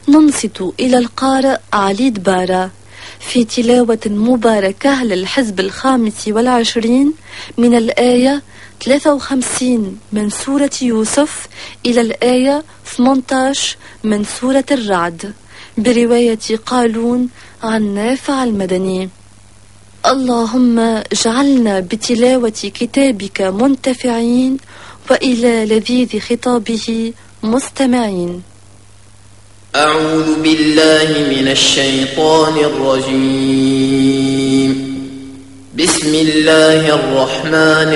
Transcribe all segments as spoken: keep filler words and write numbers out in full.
ننصت إلى القارئ علي دبارة في تلاوة مباركة للحزب الخامس والعشرين من الآية ثلاثة وخمسين من سورة يوسف إلى الآية ثمانية عشر من سورة الرعد برواية قالون عن نافع المدني. اللهم اجعلنا بتلاوة كتابك منتفعين وإلى لذيذ خطابه مستمعين. أعوذ بالله من الشيطان الرجيم. بسم الله الرحمن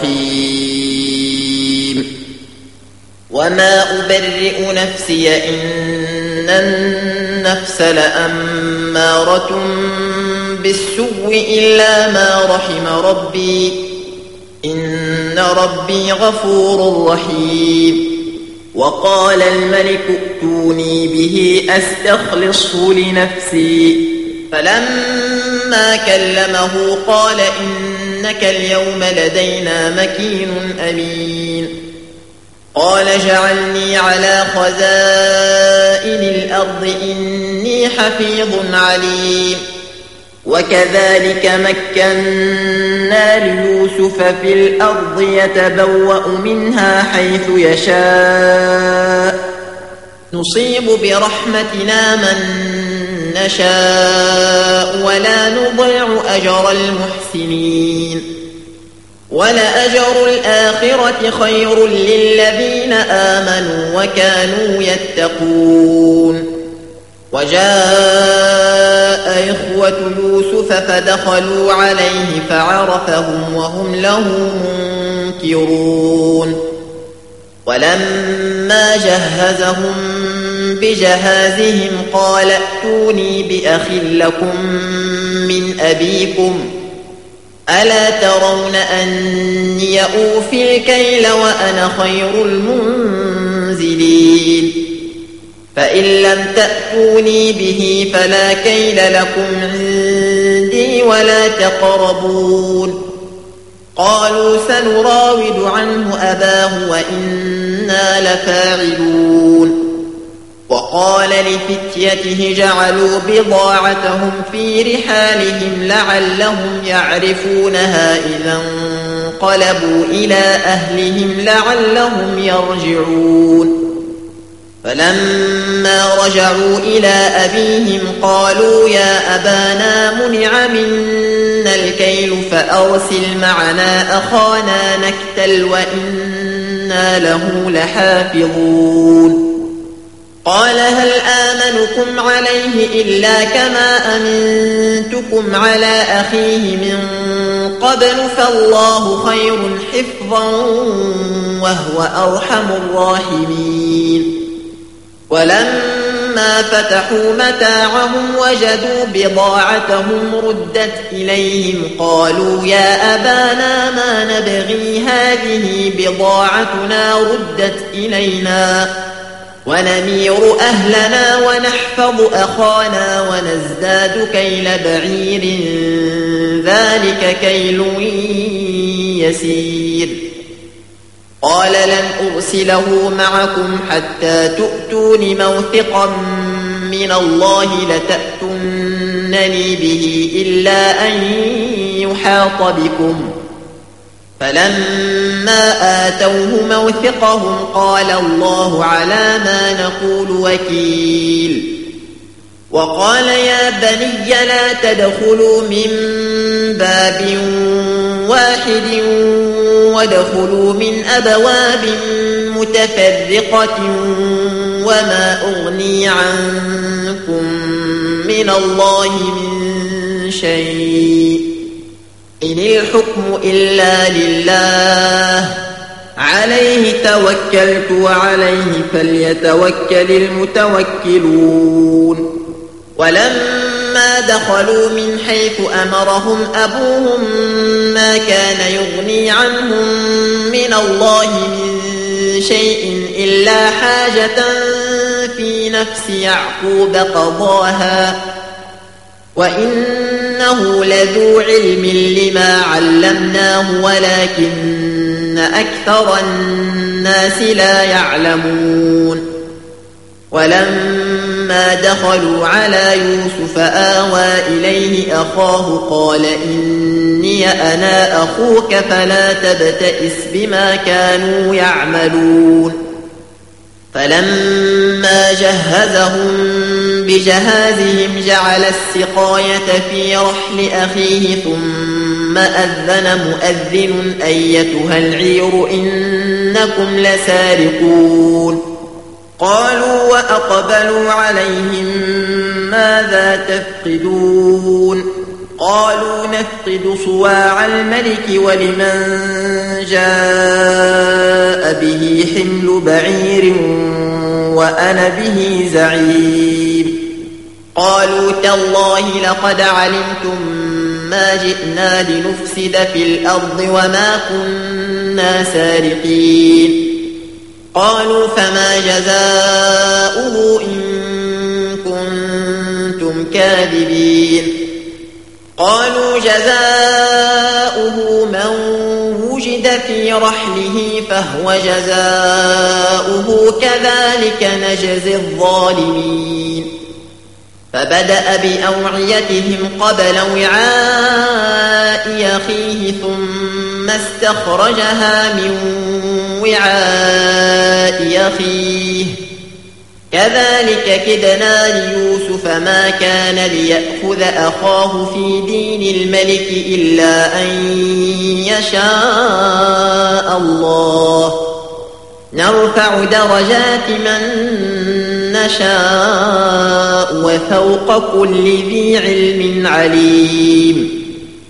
الرحيم. وما أبرئ نفسي إن النفس لأمارة بالسوء إلا ما رحم ربي إن ربي غفور رحيم. وقال الملك ائتوني به أستخلصه لنفسي فلما كلمه قال إنك اليوم لدينا مكين أمين. قال اجعلني على خزائن الأرض إني حفيظ عليم. وكذلك مكنا ليوسف في الأرض يتبوأ منها حيث يشاء نصيب برحمتنا من نشاء ولا نضيع أجر المحسنين. ولأجر الآخرة خير للذين آمنوا وكانوا يتقون. وجاء إخوة يوسف فدخلوا عليه فعرفهم وهم له منكرون. ولما جهزهم بجهازهم قال ائتوني بأخ لكم من أبيكم ألا ترون أني أوفي الكيل وأنا خير المنزلين. فإن لم تأتوني به فلا كيل لكم عندي ولا تقربون. قالوا سنراود عنه أباه وإنا لفاعلون. وقال لفتيته جعلوا بضاعتهم في رحالهم لعلهم يعرفونها إذا انقلبوا إلى أهلهم لعلهم يرجعون. فلما رجعوا إلى أبيهم قالوا يا أبانا منع منا الكيل فأرسل معنا أخانا نكتل وإنا له لحافظون. قال هل آمنكم عليه إلا كما أمنتكم على أخيه من قبل فالله خير حفظا وهو أرحم الراحمين. ولما فتحوا متاعهم وجدوا بضاعتهم ردت إليهم قالوا يا أبانا ما نبغي هذه بضاعتنا ردت إلينا ونمير أهلنا ونحفظ أخانا ونزداد كيل بعير ذلك كيل يسير. قال لن أرسله معكم حتى تؤتون موثقا من الله لتأتونني به إلا أن يحاط بكم. فلما آتوه موثقهم قال الله على ما نقول وكيل. وقال يا بني لا تدخلوا من باب واحد وادخلوا من أبواب متفرقة وما أغني عنكم من الله من شيء إن الحكم إلا لله عليه توكلت وعليه فليتوكل المتوكلون. ولما دخلوا من حيث أمرهم أبوهم ما كان يغني عنهم من الله من شيء إلا حاجة في نفس يعقوب قضاها وإنه لذو علم لما علمناه ولكن أكثر الناس لا يعلمون. ولما فلما دخلوا على يوسف آوى إليه أخاه قال إني أنا أخوك فلا تبتئس بما كانوا يعملون فلما جهزهم بجهازهم جعل السقاية في رحل أخيه ثم أذن مؤذن أيتها العير إنكم لسارقون قالوا وأقبلوا عليهم ماذا تفقدون قالوا نفقد صواع الملك ولمن جاء به حمل بعير وأنا به زعيم قالوا تالله لقد علمتم ما جئنا لنفسد في الأرض وما كنا سارقين قالوا فما جزاؤه إن كنتم كاذبين قالوا جزاؤه من وجد في رحله فهو جزاؤه كذلك نجزي الظالمين فبدأ بأوعيتهم قبل وعاء أخيه ثم استخرجها من وعاء أخيه كذلك كدنا ليوسف ما كان ليأخذ أخاه في دين الملك إلا أن يشاء الله نرفع درجات من نشاء وفوق كل ذي علم عليم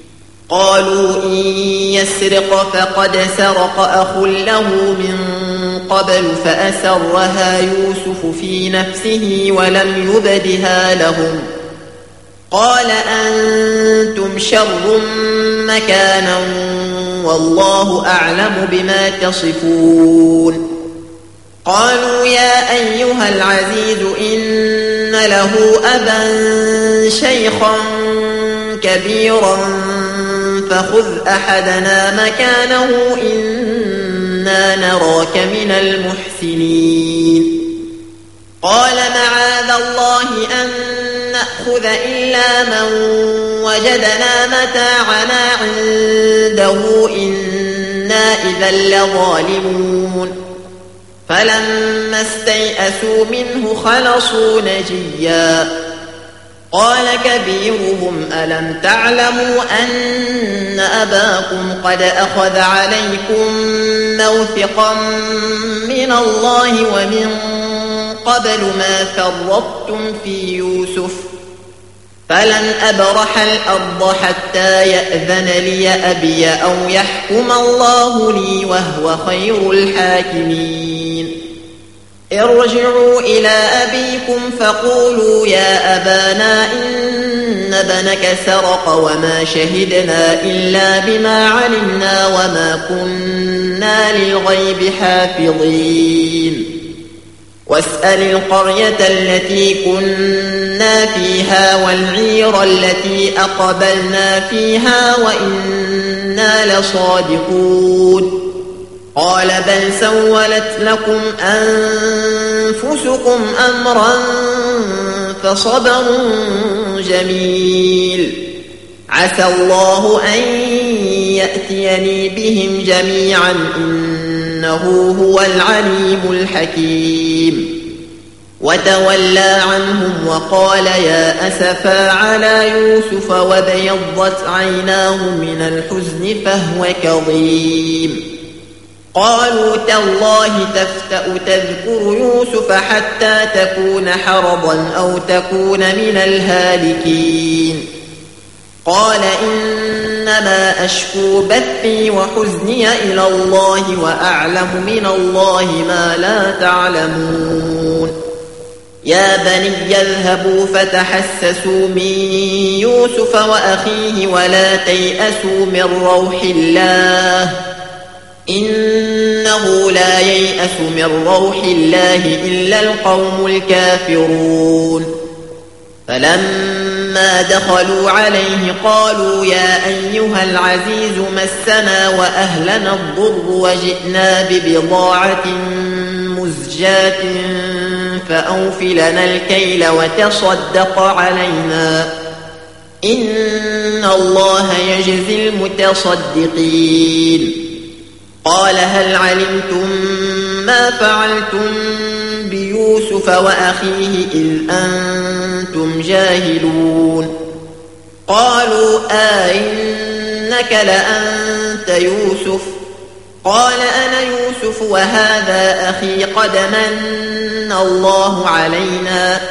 قالوا إن يسرق فقد سرق أخ له من قبل فأسرها يوسف في نفسه ولم يبدها لهم قال أنتم شر مكانا والله أعلم بما تصفون قالوا يا أيها العزيز إن له أبا شيخا كبيرا فخذ أحدنا مكانه إنا نراك من المحسنين قال معاذ الله أن نأخذ إلا من وجدنا متاعنا عنده إنا إذا لظالمون فلما استيئسوا منه خلصوا نجيا قال كبيرهم ألم تعلموا أن أباكم قد أخذ عليكم موثقا من الله ومن قبل ما فرطتم في يوسف فلن أبرح الأرض حتى يأذن لي أبي أو يحكم الله لي وهو خير الحاكمين ارجعوا إلى أبيكم فقولوا يا أبانا إن ابنك سرق وما شهدنا إلا بما علمنا وما كنا للغيب حافظين واسأل القرية التي كنا فيها والعير التي أقبلنا فيها وإنا لصادقون قال بل سولت لكم أنفسكم أمرا فصبر جميل عسى الله أن يأتيني بهم جميعا إنه هو العليم الحكيم وتولى عنهم وقال يا أسفا على يوسف وابيضت عيناه من الحزن فهو كظيم قالوا تالله تفتأ تذكر يوسف حتى تكون حرضا أو تكون من الهالكين قال إنما أشكو بثي وحزني إلى الله وأعلم من الله ما لا تعلمون يا بني اذهبوا فتحسسوا من يوسف وأخيه ولا تيأسوا من روح الله إنه لا ييأس من روح الله إلا القوم الكافرون فلما دخلوا عليه قالوا يا أيها العزيز مسنا وأهلنا الضر وجئنا ببضاعة مزجاة فأوف لنا الكيل وتصدق علينا إن الله يجزي المتصدقين قال هل علمتم ما فعلتم بيوسف وأخيه إذ أنتم جاهلون قالوا آئنك لأنت يوسف قال أنا يوسف وهذا أخي قد من الله علينا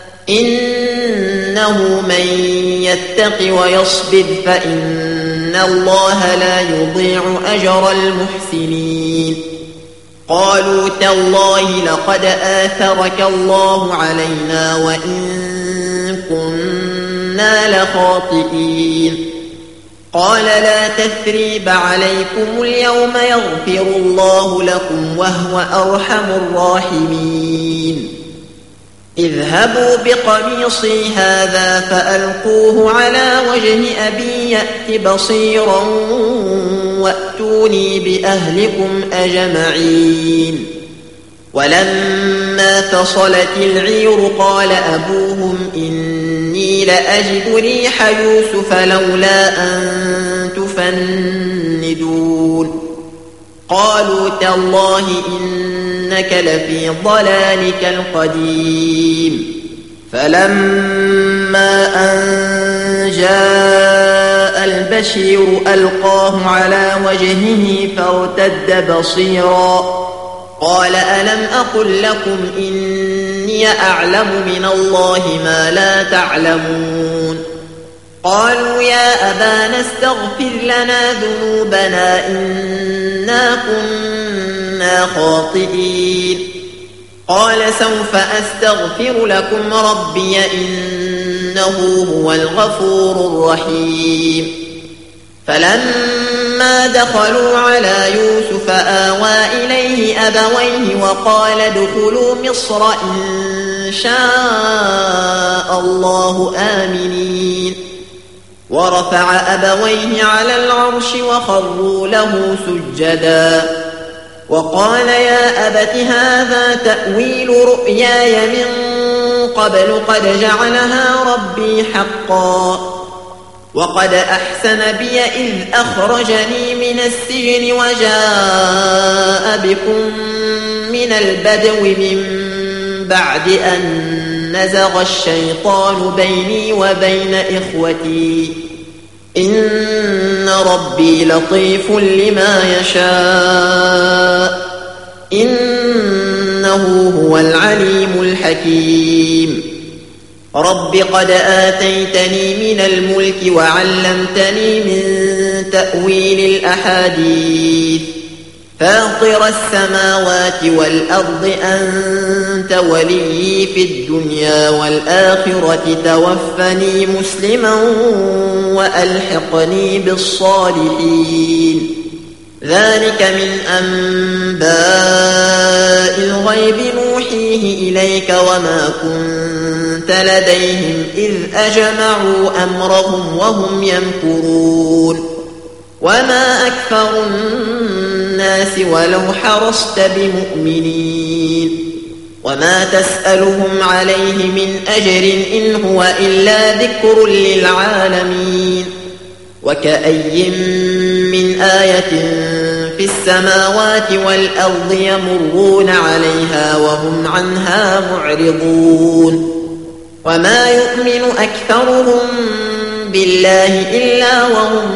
إنه من يتق ويصبر فإن الله لا يضيع أجر المحسنين قالوا تالله لقد آثرك الله علينا وإن كنا لخاطئين قال لا تثريب عليكم اليوم يغفر الله لكم وهو أرحم الراحمين اذهبوا بقميصي هذا فألقوه على وجه أبي يأت بصيرا وأتوني بأهلكم أجمعين ولما فصلت العير قال أبوهم إني لأجد ريح يوسف لولا أن تفندون قالوا تالله إنك لفي ضلالك القديم فلما أن جاء البشير ألقاه على وجهه فارتد بصيرا قال ألم أقل لكم إني أعلم من الله ما لا تعلمون قالوا يا أبانا استغفر لنا ذنوبنا إنا كنا خاطئين قال سوف أستغفر لكم ربي إنه هو الغفور الرحيم فلما دخلوا على يوسف آوى إليه أبويه وقال ادخلوا مصر إن شاء الله آمنين ورفع أبويه على العرش وخروا له سجدا وقال يا أبت هذا تأويل رؤياي من قبل قد جعلها ربي حقا وقد أحسن بي إذ أخرجني من السجن وجاء بكم من البدو من بعد أن نزغ الشيطان بيني وبين إخوتي إن ربي لطيف لما يشاء إنه هو العليم الحكيم رب قد آتيتني من الملك وعلمتني من تأويل الأحاديث فاطر السماوات والأرض أنت ولي في الدنيا والآخرة توفني مسلما وألحقني بالصالحين ذلك من أنباء الغيب نوحيه إليك وما كنت لديهم إذ أجمعوا أمرهم وهم يمكرون وما أكثر الناس ولو حرصت بمؤمنين وما تسألهم عليه من أجر إن هو إلا ذكر للعالمين وكأي من آية في السماوات والأرض يمرون عليها وهم عنها معرضون وما يؤمن أكثرهم بالله إلا وهم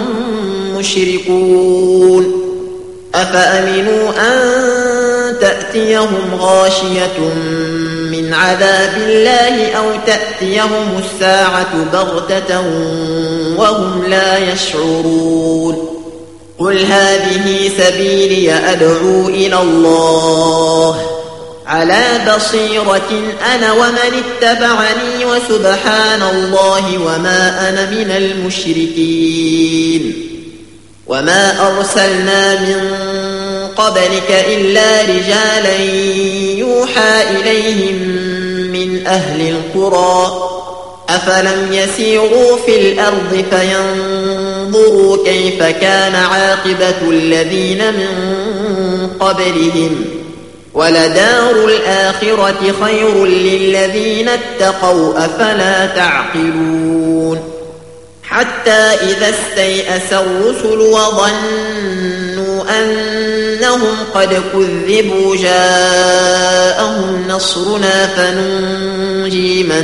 مشركون أفأمنوا أن تأتيهم غاشية من عذاب الله أو تأتيهم الساعة بغتة وهم لا يشعرون قل هذه سبيلي أدعو إلى الله على بصيرة أنا ومن اتبعني وسبحان الله وما أنا من المشركين وما أرسلنا من قبلك إلا رجالا يوحى إليهم من أهل القرى أفلم يسيروا في الأرض فينظروا كيف كان عاقبة الذين من قبلهم ولدار الآخرة خير للذين اتقوا أفلا تعقلون حتى إذا استيأس الرسل وظنوا أنهم قد كذبوا جاءهم نصرنا فننجي من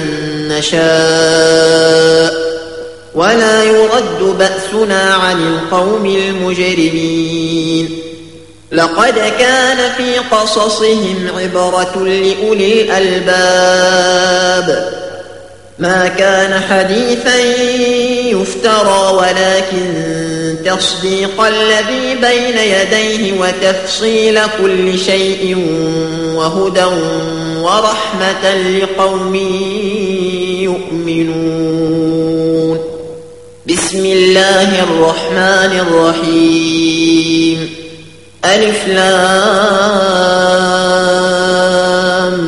نشاء ولا يرد بأسنا عن القوم المجرمين لقد كان في قصصهم عبرة لأولي الألباب ما كان حديثا يفترى ولكن تصديق الذي بين يديه وتفصيل كل شيء وهدى ورحمة لقوم يؤمنون بسم الله الرحمن الرحيم ألف لام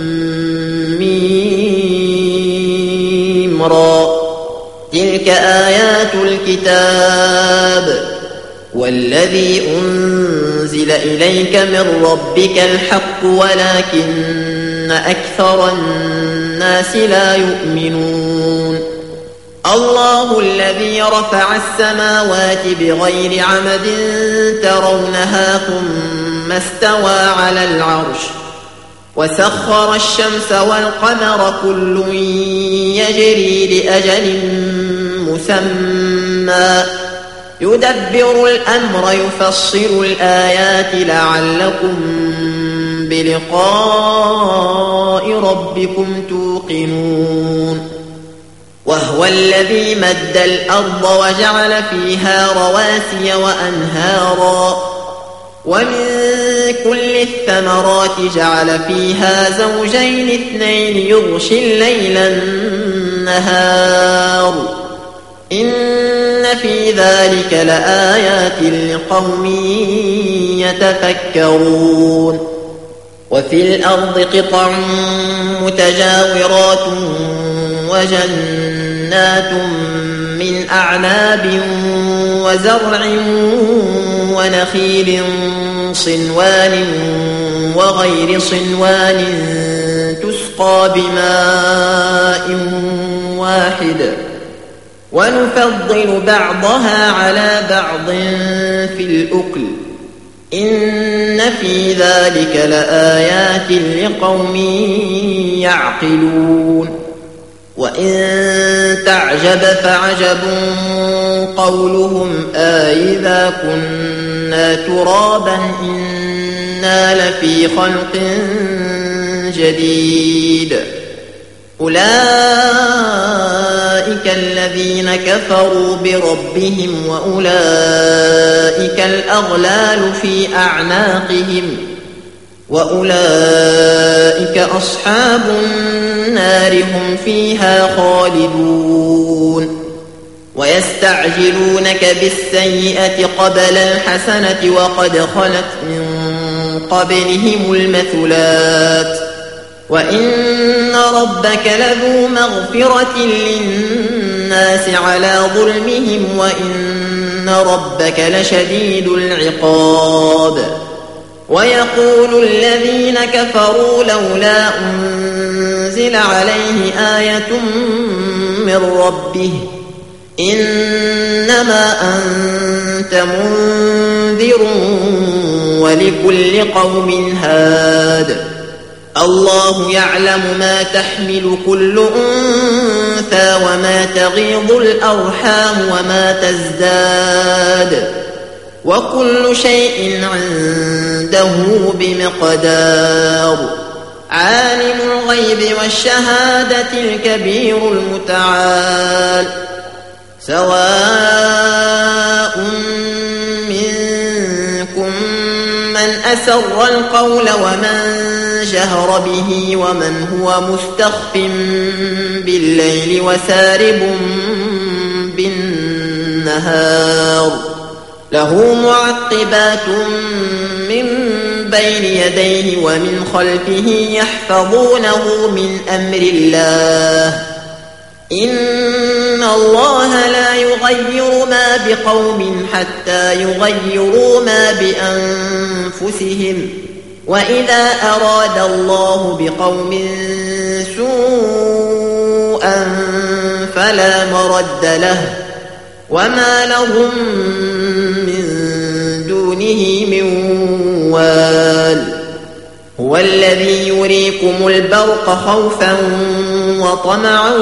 ميم را تلك آيات الكتاب والذي أنزل إليك من ربك الحق ولكن أكثر الناس لا يؤمنون الله الذي رفع السماوات بغير عمد ترونها ثم استوى على العرش وسخر الشمس والقمر كل يجري لأجل مسمى يدبر الأمر يفصل الآيات لعلكم بلقاء ربكم توقنون وهو الذي مد الأرض وجعل فيها رواسي وأنهارا ومن كل الثمرات جعل فيها زوجين اثنين يغشي الليل النهار إن في ذلك لآيات لقوم يتفكرون وفي الأرض قطع متجاورات وجنات من أعناب وزرع ونخيل صنوان وغير صنوان تسقى بماء واحد ونفضل بعضها على بعض في الأكل إن في ذلك لآيات لقوم يعقلون وإن تعجب فعجب قولهم أإذا كنا ترابا إنا لفي خلق جديد أولئك الذين كفروا بربهم وأولئك الأغلال في أعناقهم وأولئك أصحاب النار هم فيها خالدون ويستعجلونك بالسيئة قبل الحسنة وقد خلت من قبلهم المثلات وإن ربك لذو مغفرة للناس على ظلمهم وإن ربك لشديد العقاب ويقول الذين كفروا لولا أنزل عليه آية من ربه إنما أنت منذر ولكل قوم هاد الله يعلم ما تحمل كل أنثى وما تغيض الأرحام وما تزداد وكل شيء عنده بمقدار عالم الغيب والشهادة الكبير المتعال سواء منكم من أسر القول ومن جهر به ومن هو مستخف بالليل وسارب بالنهار له معقبات من بين يديه ومن خلفه يحفظونه من أمر الله إن الله لا يغير ما بقوم حتى يغيروا ما بأنفسهم وإذا أراد الله بقوم سوءا فلا مرد له وما لهم من دونه من وال هو الذي يريكم البرق خوفا وطمعا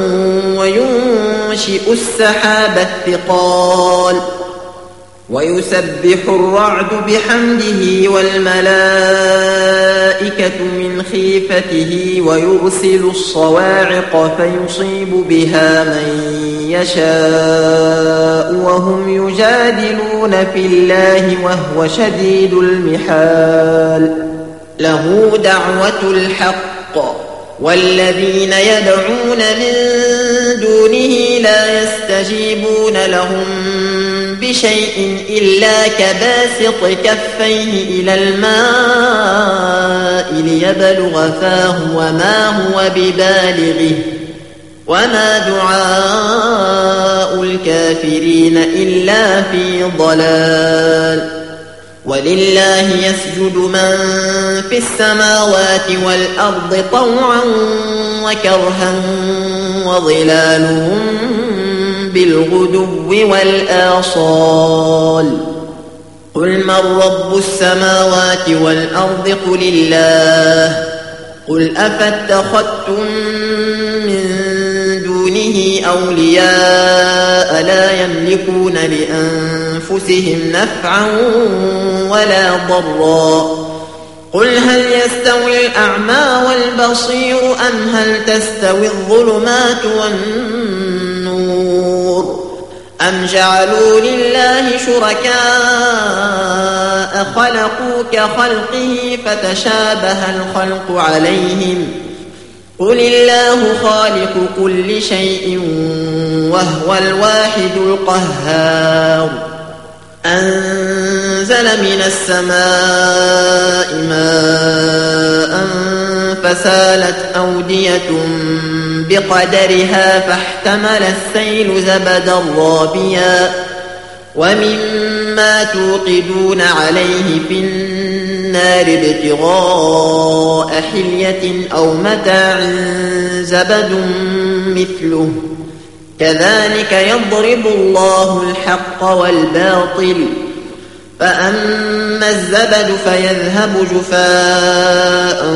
وينشئ السحاب الثقال ويسبح الرعد بحمده والملائكة من خيفته ويرسل الصواعق فيصيب بها من يشاء وهم يجادلون في الله وهو شديد المحال له دعوة الحق والذين يدعون من دونه لا يستجيبون لهم بشيء إلا كباسط كفيه إلى الماء ليبلغ فاه وما هو ببالغه وما دعاء الكافرين إلا في ضلال ولله يسجد من في السماوات والأرض طوعا وكرها وظلالهم بالغدو والآصال قل من رب السماوات والأرض قل الله قل أفاتخذتم من دونه أولياء لا يملكون لأنفسهم نفعا ولا ضرا قل هل يستوي الأعمى والبصير أم هل تستوي الظلمات والنور أم جعلوا لله شركاء خلقوا كخلقه فتشابه الخلق عليهم قل الله خالق كل شيء وهو الواحد القهار أنزل من السماء ماء فسالت أودية بقدرها فاحتمل السيل زبدا رابيا ومما توقدون عليه في النار ابتغاء حلية أو متاع زبد مثله كذلك يضرب الله الحق والباطل فأما الزبد فيذهب جفاء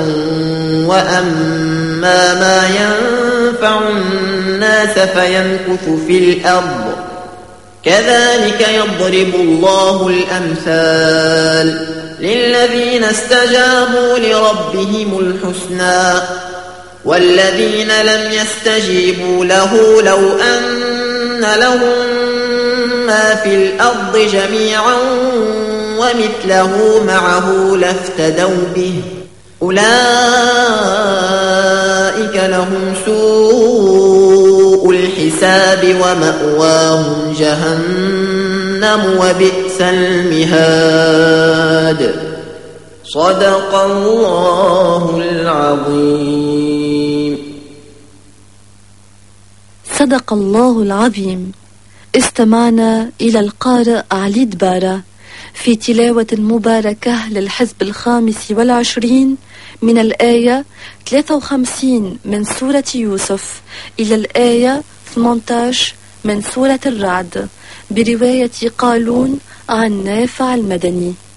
وأما ما ينفع الناس فيمكث في الأرض كذلك يضرب الله الأمثال للذين استجابوا لربهم الحسنى والذين لم يستجيبوا له لو أن لهم ما في الأرض جميعا ومثله معه لافتدوا به أولئك لهم سوء الحساب ومأواهم جهنم وبئس المهاد صدق الله العظيم. صدق الله العظيم. استمعنا إلى القارئ علي دبارة في تلاوة مباركة للحزب الخامس والعشرين من الآية ثلاثة وخمسين من سورة يوسف إلى الآية ثمانية عشر من سورة الرعد برواية قالون عن نافع المدني.